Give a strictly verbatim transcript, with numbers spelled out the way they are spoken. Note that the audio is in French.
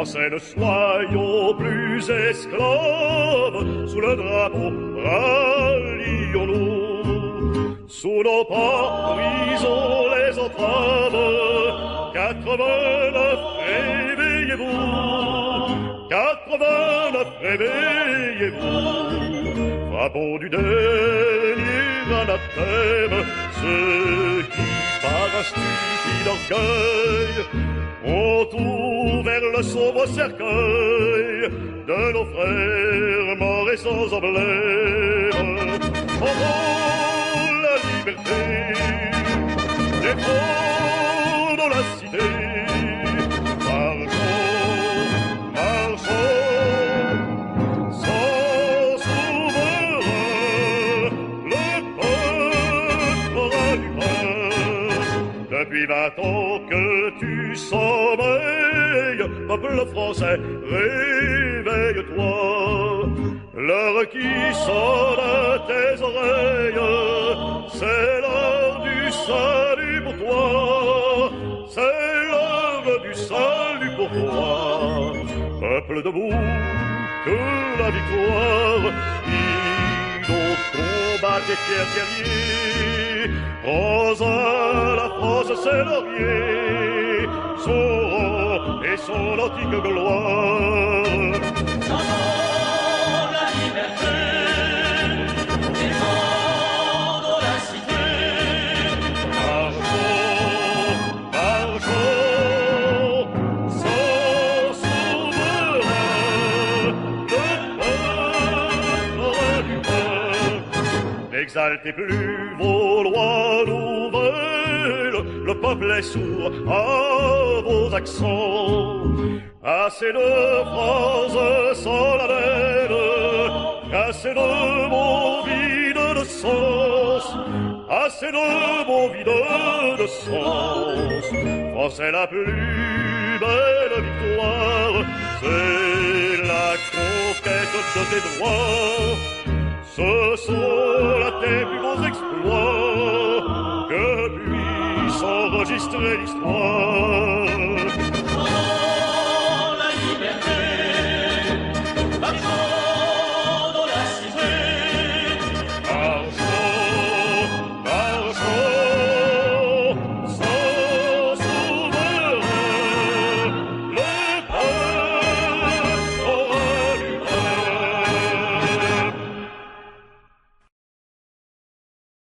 Français, ne soyons plus esclaves, sous le drapeau rallions-nous. Sous nos pas, brisons les entraves, quatre-vingt-neuf, réveillez-vous, quatre-vingt-neuf, réveillez-vous. Frappons du dernier anathème ceux qui, par un stupide orgueil, ont ouvert le sombre cercueil de nos frères morts et sans emblème. Oh, la liberté, défendons la cité, marchons, marchons, sans souverain, le peuple aura du pain. Depuis vingt ans que tu sommeilles, peuple français, réveille-toi. L'heure qui sonne à tes oreilles, c'est l'heure du salut pour toi. C'est l'heure du salut pour toi. Peuple debout, que la victoire, nos combats des fiers guerriers, rose à la France ses lauriers, son rang et son antique gloire. Chantons la liberté, défendons la cité. Marchons, marchons, sans souverain, le peuple aura du pain. N'exaltez plus vos lois nouvelles, le peuple est sourd à vos accents. Assez de phrases solennelles, assez de mots vides de sens, assez de mots vides de sens. Français, la plus belle victoire, c'est la conquête de tes droits. Ce sont là tes plus beaux exploits que puisse enregistrer l'histoire.